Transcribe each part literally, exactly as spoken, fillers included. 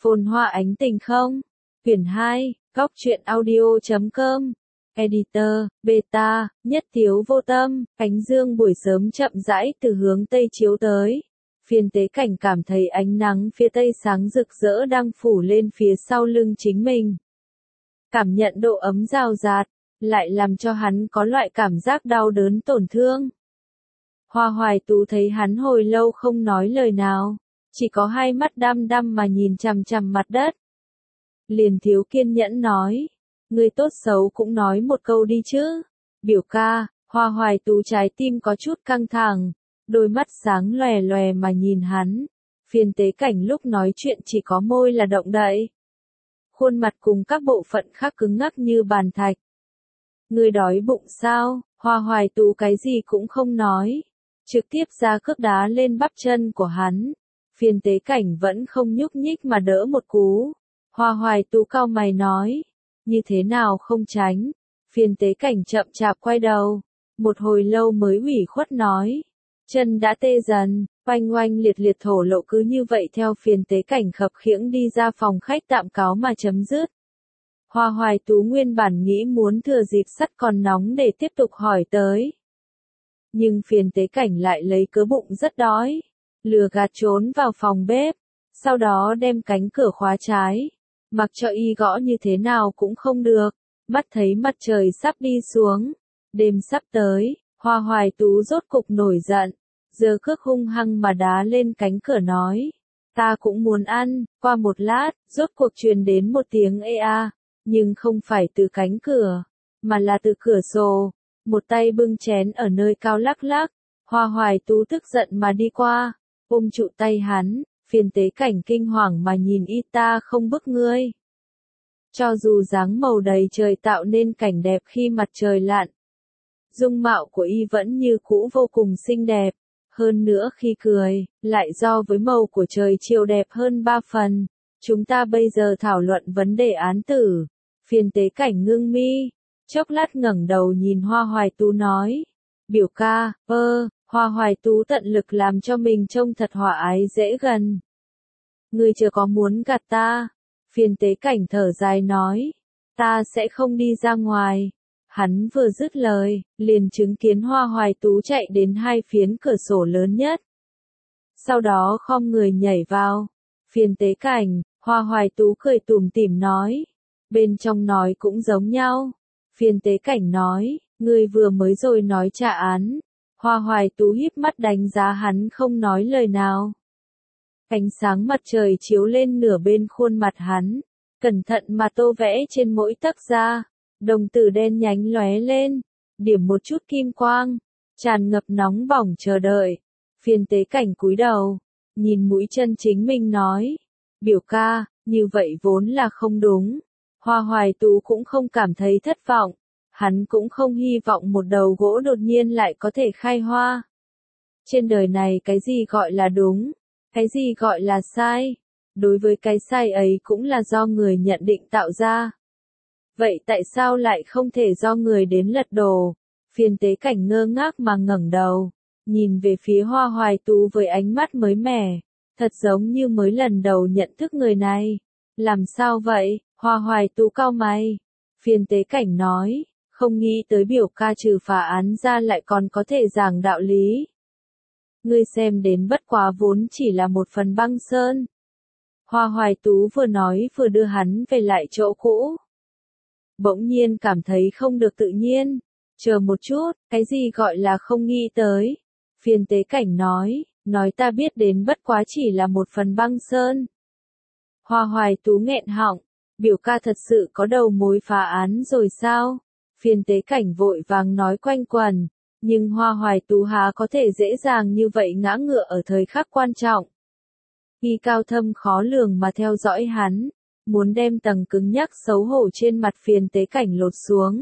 Phồn hoa ánh tình không? Quyển hai, góc truyện audio chấm com. Editor, Beta, Nhất Thiếu Vô Tâm. Ánh dương buổi sớm chậm rãi từ hướng Tây chiếu tới. Phiên Tế Cảnh cảm thấy ánh nắng phía Tây sáng rực rỡ đang phủ lên phía sau lưng chính mình. Cảm nhận độ ấm rào rạt, lại làm cho hắn có loại cảm giác đau đớn tổn thương. Hoa Hoài Tú thấy hắn hồi lâu không nói lời nào, chỉ có hai mắt đăm đăm mà nhìn chằm chằm mặt đất. Liền thiếu kiên nhẫn nói, người tốt xấu cũng nói một câu đi chứ. Biểu ca, Hoa Hoài Tú trái tim có chút căng thẳng, đôi mắt sáng lòe lòe mà nhìn hắn. Phiên Tế Cảnh lúc nói chuyện chỉ có môi là động đậy. Khuôn mặt cùng các bộ phận khác cứng ngắc như bàn thạch. Người đói bụng sao? Hoa Hoài Tú cái gì cũng không nói, trực tiếp ra cước đá lên bắp chân của hắn. Phiên Tế Cảnh vẫn không nhúc nhích mà đỡ một cú. Hoa Hoài Tú cau mày nói, như thế nào không tránh? Phiên Tế Cảnh chậm chạp quay đầu, một hồi lâu mới ủy khuất nói, chân đã tê dần. Oanh oanh liệt liệt thổ lộ cứ như vậy theo Phiên Tế Cảnh khập khiễng đi ra phòng khách tạm cáo mà chấm dứt. Hoa Hoài Tú nguyên bản nghĩ muốn thừa dịp sắt còn nóng để tiếp tục hỏi tới. Nhưng Phiên Tế Cảnh lại lấy cớ bụng rất đói, lừa gạt trốn vào phòng bếp, sau đó đem cánh cửa khóa trái, mặc cho y gõ như thế nào cũng không được. Mắt thấy mặt trời sắp đi xuống, đêm sắp tới, Hoa Hoài Tú rốt cục nổi giận, giơ cước hung hăng mà đá lên cánh cửa nói, ta cũng muốn ăn. Qua một lát, rốt cuộc truyền đến một tiếng ê a, nhưng không phải từ cánh cửa, mà là từ cửa sổ. Một tay bưng chén ở nơi cao lắc lắc. Hoa Hoài Tú tức giận mà đi qua, ôm trụ tay hắn. Phiên Tế Cảnh kinh hoàng mà nhìn y, ta không bức ngươi. Cho dù dáng màu đầy trời tạo nên cảnh đẹp khi mặt trời lặn, dung mạo của y vẫn như cũ vô cùng xinh đẹp. Hơn nữa khi cười, lại do với màu của trời chiều đẹp hơn ba phần. Chúng ta bây giờ thảo luận vấn đề án tử. Phiên Tế Cảnh ngưng mi, chốc lát ngẩng đầu nhìn Hoa Hoài Tú nói, biểu ca, ơ, Hoa Hoài Tú tận lực làm cho mình trông thật hòa ái dễ gần. Ngươi chưa có muốn gạt ta? Phiên Tế Cảnh thở dài nói, ta sẽ không đi ra ngoài. Hắn vừa dứt lời, liền chứng kiến Hoa Hoài Tú chạy đến hai phiến cửa sổ lớn nhất. Sau đó khom người nhảy vào. Phiên Tế Cảnh, Hoa Hoài Tú cười tủm tỉm nói, bên trong nói cũng giống nhau. Phiên Tế Cảnh nói, ngươi vừa mới rồi nói trả án. Hoa Hoài Tú híp mắt đánh giá hắn không nói lời nào. Ánh sáng mặt trời chiếu lên nửa bên khuôn mặt hắn, cẩn thận mà tô vẽ trên mỗi tấc da. Đồng tử đen nhánh lóe lên, điểm một chút kim quang, tràn ngập nóng bỏng chờ đợi. Phiên Tế Cảnh cúi đầu, nhìn mũi chân chính mình nói, biểu ca, như vậy vốn là không đúng. Hoa Hoài Tú cũng không cảm thấy thất vọng, hắn cũng không hy vọng một đầu gỗ đột nhiên lại có thể khai hoa. Trên đời này cái gì gọi là đúng, cái gì gọi là sai, đối với cái sai ấy cũng là do người nhận định tạo ra. Vậy tại sao lại không thể do người đến lật đổ? Phiên Tế Cảnh ngơ ngác mà ngẩng đầu, nhìn về phía Hoa Hoài Tú với ánh mắt mới mẻ, thật giống như mới lần đầu nhận thức người này. Làm sao vậy? Hoa Hoài Tú cau mày. Phiên Tế Cảnh nói, không nghĩ tới biểu ca trừ phá án ra lại còn có thể giảng đạo lý. Ngươi xem đến bất quá vốn chỉ là một phần băng sơn. Hoa Hoài Tú vừa nói vừa đưa hắn về lại chỗ cũ. Bỗng nhiên cảm thấy không được tự nhiên. Chờ một chút, cái gì gọi là không nghĩ tới? Phiên Tế Cảnh nói, nói ta biết đến bất quá chỉ là một phần băng sơn. Hoa Hoài Tú nghẹn họng, biểu ca thật sự có đầu mối phá án rồi sao? Phiên Tế Cảnh vội vàng nói quanh quẩn, nhưng Hoa Hoài Tú há có thể dễ dàng như vậy ngã ngựa ở thời khắc quan trọng. Y cao thâm khó lường mà theo dõi hắn, muốn đem tầng cứng nhắc xấu hổ trên mặt Phiên Tế Cảnh lột xuống.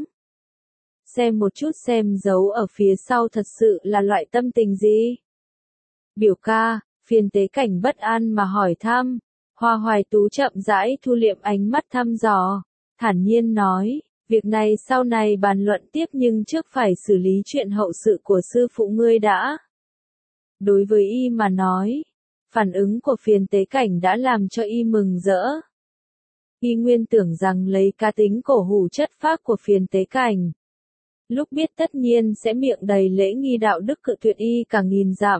Xem một chút xem dấu ở phía sau thật sự là loại tâm tình gì? Biểu ca, Phiên Tế Cảnh bất an mà hỏi thăm. Hoa Hoài Tú chậm rãi thu liệm ánh mắt thăm dò, thản nhiên nói, việc này sau này bàn luận tiếp nhưng trước phải xử lý chuyện hậu sự của sư phụ ngươi đã. Đối với y mà nói, Phản ứng của Phiền Tế Cảnh đã làm cho y mừng rỡ. Y nguyên tưởng rằng lấy cá tính cổ hủ chất phác của Phiền Tế Cảnh, lúc biết tất nhiên sẽ miệng đầy lễ nghi đạo đức cự tuyệt y cả nghìn dặm.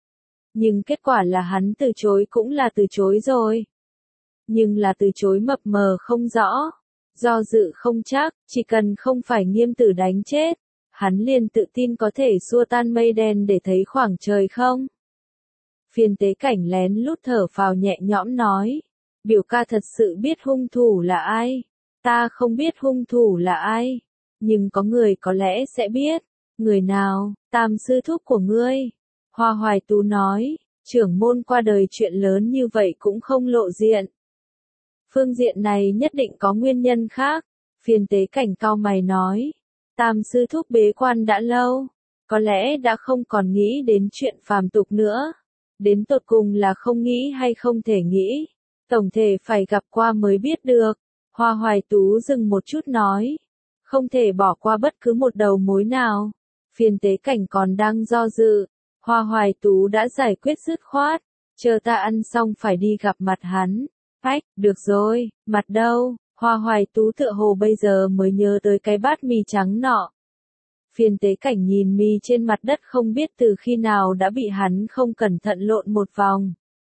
Nhưng kết quả là hắn từ chối cũng là từ chối rồi. Nhưng là từ chối mập mờ không rõ, do dự không chắc, chỉ cần không phải nghiêm tử đánh chết, hắn liền tự tin có thể xua tan mây đen để thấy khoảng trời không. Phiền Tế Cảnh lén lút thở phào nhẹ nhõm nói, biểu ca thật sự biết hung thủ là ai. Ta không biết hung thủ là ai, nhưng có người có lẽ sẽ biết. Người nào? Tam sư thúc của ngươi. Hoa Hoài Tú nói, trưởng môn qua đời chuyện lớn như vậy cũng không lộ diện. Phương diện này nhất định có nguyên nhân khác. Phiền Tế Cảnh cau mày nói, tam sư thúc bế quan đã lâu, có lẽ đã không còn nghĩ đến chuyện phàm tục nữa. Đến tột cùng là không nghĩ hay không thể nghĩ, tổng thể phải gặp qua mới biết được. Hoa Hoài Tú dừng một chút nói, không thể bỏ qua bất cứ một đầu mối nào. Phiền Tế Cảnh còn đang do dự, Hoa Hoài Tú đã giải quyết dứt khoát, chờ ta ăn xong phải đi gặp mặt hắn. Phách, được rồi, mặt đâu? Hoa Hoài Tú tựa hồ bây giờ mới nhớ tới cái bát mì trắng nọ. Phiền Tế Cảnh nhìn mì trên mặt đất không biết từ khi nào đã bị hắn không cẩn thận lộn một vòng.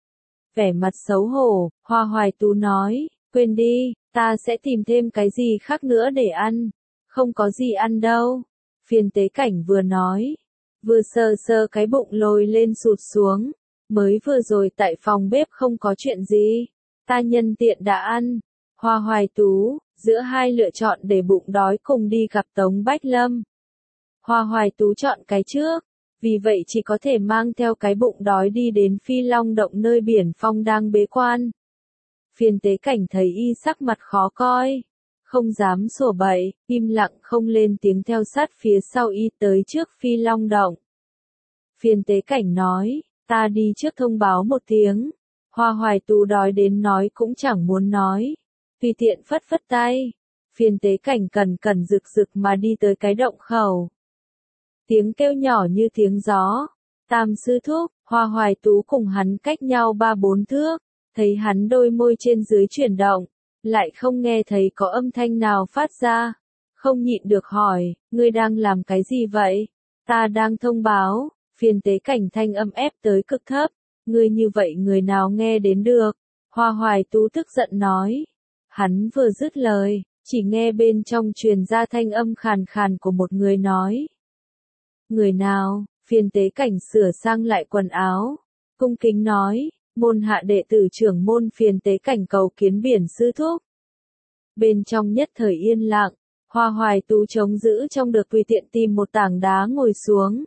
Vẻ mặt xấu hổ, Hoa Hoài Tú nói, quên đi, ta sẽ tìm thêm cái gì khác nữa để ăn. Không có gì ăn đâu. Phiền Tế Cảnh vừa nói, vừa sờ sờ cái bụng lồi lên sụt xuống. Mới vừa rồi tại phòng bếp không có chuyện gì, ta nhân tiện đã ăn. Hoa Hoài Tú, giữa hai lựa chọn để bụng đói cùng đi gặp Tống Bách Lâm. Hoa Hoài Tú chọn cái trước, vì vậy chỉ có thể mang theo cái bụng đói đi đến Phi Long Động nơi Biển Phong đang bế quan. Phiền Tế Cảnh thấy y sắc mặt khó coi, không dám sủa bậy, im lặng không lên tiếng theo sát phía sau y tới trước Phi Long Động. Phiền Tế Cảnh nói, ta đi trước thông báo một tiếng. Hoa Hoài Tú đói đến nói cũng chẳng muốn nói, tùy tiện phất phất tay. Phiền Tế Cảnh cẩn cẩn rực rực mà đi tới cái động khẩu. Tiếng kêu nhỏ như tiếng gió. Tam sư thúc, Hoa Hoài Tú cùng hắn cách nhau ba bốn thước, thấy hắn đôi môi trên dưới chuyển động, lại không nghe thấy có âm thanh nào phát ra. Không nhịn được hỏi, ngươi đang làm cái gì vậy? Ta đang thông báo. Phiền Tế Cảnh thanh âm ép tới cực thấp, ngươi như vậy người nào nghe đến được? Hoa Hoài Tú tức giận nói. Hắn vừa dứt lời, chỉ nghe bên trong truyền ra thanh âm khàn khàn của một người nói. Người nào? Phiền Tế Cảnh sửa sang lại quần áo, cung kính nói, môn hạ đệ tử trưởng môn Phiền Tế Cảnh cầu kiến Biển sư thúc. Bên trong nhất thời yên lặng, Hoa Hoài Tú chống giữ trong được tùy tiện tìm một tảng đá ngồi xuống.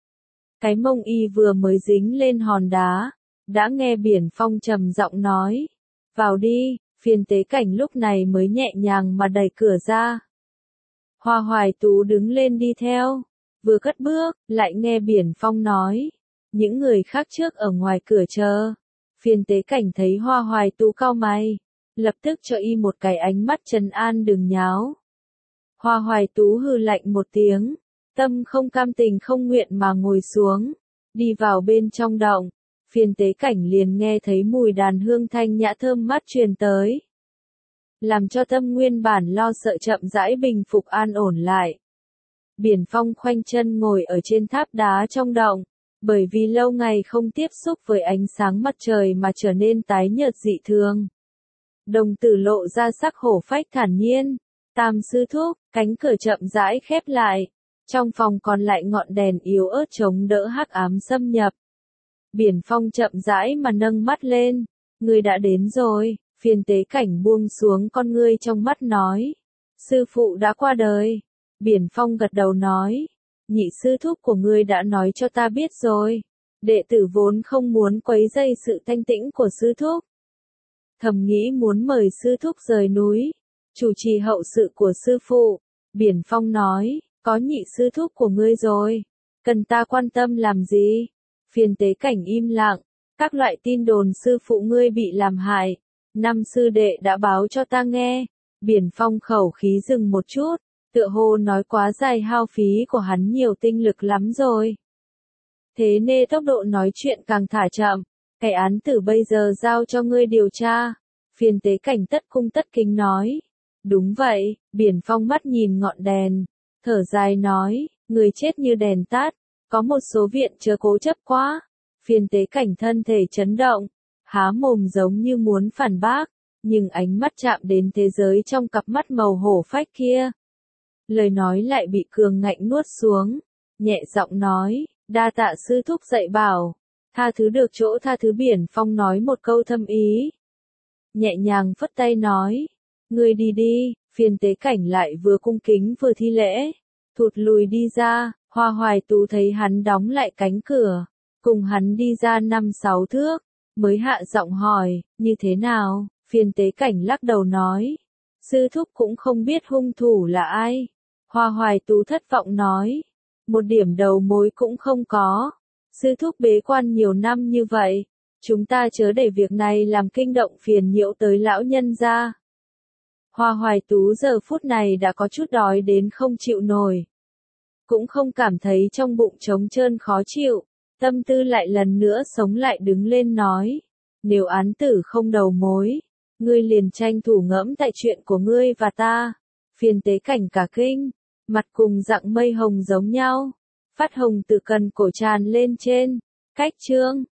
Cái mông y vừa mới dính lên hòn đá, đã nghe Biển Phong trầm giọng nói, vào đi. Phiền Tế Cảnh lúc này mới nhẹ nhàng mà đẩy cửa ra. Hoa Hoài Tú đứng lên đi theo, vừa cất bước, lại nghe Biển Phong nói, những người khác trước ở ngoài cửa chờ. Phiền Tế Cảnh thấy Hoa Hoài Tú cau mày, lập tức cho y một cái ánh mắt trấn an đừng nháo. Hoa Hoài Tú hừ lạnh một tiếng, tâm không cam tình không nguyện mà ngồi xuống, đi vào bên trong động. Phiền Tế Cảnh liền nghe thấy mùi đàn hương thanh nhã thơm mát truyền tới, làm cho tâm nguyên bản lo sợ chậm rãi bình phục an ổn lại. Biển Phong khoanh chân ngồi ở trên tháp đá trong động, bởi vì lâu ngày không tiếp xúc với ánh sáng mặt trời mà trở nên tái nhợt dị thường. Đồng tử lộ ra sắc hổ phách thản nhiên. Tam sư thúc, cánh cửa chậm rãi khép lại, trong phòng còn lại ngọn đèn yếu ớt chống đỡ hắc ám xâm nhập. Biển Phong chậm rãi mà nâng mắt lên, ngươi đã đến rồi. Phiền Tế Cảnh buông xuống con ngươi trong mắt nói, sư phụ đã qua đời. Biển Phong gật đầu nói, nhị sư thúc của ngươi đã nói cho ta biết rồi, đệ tử vốn không muốn quấy rầy sự thanh tĩnh của sư thúc. Thầm nghĩ muốn mời sư thúc rời núi, chủ trì hậu sự của sư phụ. Biển Phong nói, có nhị sư thúc của ngươi rồi, cần ta quan tâm làm gì? Phiền Tế Cảnh im lặng, các loại tin đồn sư phụ ngươi bị làm hại, năm sư đệ đã báo cho ta nghe. Biển Phong khẩu khí dừng một chút, tựa hồ nói quá dài hao phí của hắn nhiều tinh lực lắm rồi. Thế nên tốc độ nói chuyện càng thả chậm, Cái án tử bây giờ giao cho ngươi điều tra. Phiên tế cảnh tất cung tất kính nói. Đúng vậy, Biển Phong mắt nhìn ngọn đèn, thở dài nói, người chết như đèn tắt, có một số viện chớ cố chấp quá. Phiên tế cảnh thân thể chấn động, há mồm giống như muốn phản bác, nhưng ánh mắt chạm đến thế giới trong cặp mắt màu hổ phách kia. Lời nói lại bị cường ngạnh nuốt xuống, nhẹ giọng nói, đa tạ sư thúc dạy bảo, tha thứ được chỗ tha thứ. Biển Phong nói một câu thâm ý, nhẹ nhàng phất tay nói, ngươi đi đi. Phiên tế cảnh lại vừa cung kính vừa thi lễ, thụt lùi đi ra. Hoa Hoài Tú thấy hắn đóng lại cánh cửa, cùng hắn đi ra năm sáu thước, mới hạ giọng hỏi, như thế nào? Phiên tế cảnh lắc đầu nói, sư thúc cũng không biết hung thủ là ai. Hoa Hoài Tú thất vọng nói, một điểm đầu mối cũng không có. Sư thúc bế quan nhiều năm như vậy, chúng ta chớ để việc này làm kinh động phiền nhiễu tới lão nhân gia. Hoa Hoài Tú giờ phút này đã có chút đói đến không chịu nổi, cũng không cảm thấy trong bụng trống trơn khó chịu, tâm tư lại lần nữa sống lại đứng lên nói, nếu án tử không đầu mối, ngươi liền tranh thủ ngẫm tại chuyện của ngươi và ta. Phiên tế cảnh cả kinh, mặt cùng dạng mây hồng giống nhau, phát hồng từ cần cổ tràn lên trên. Cách chương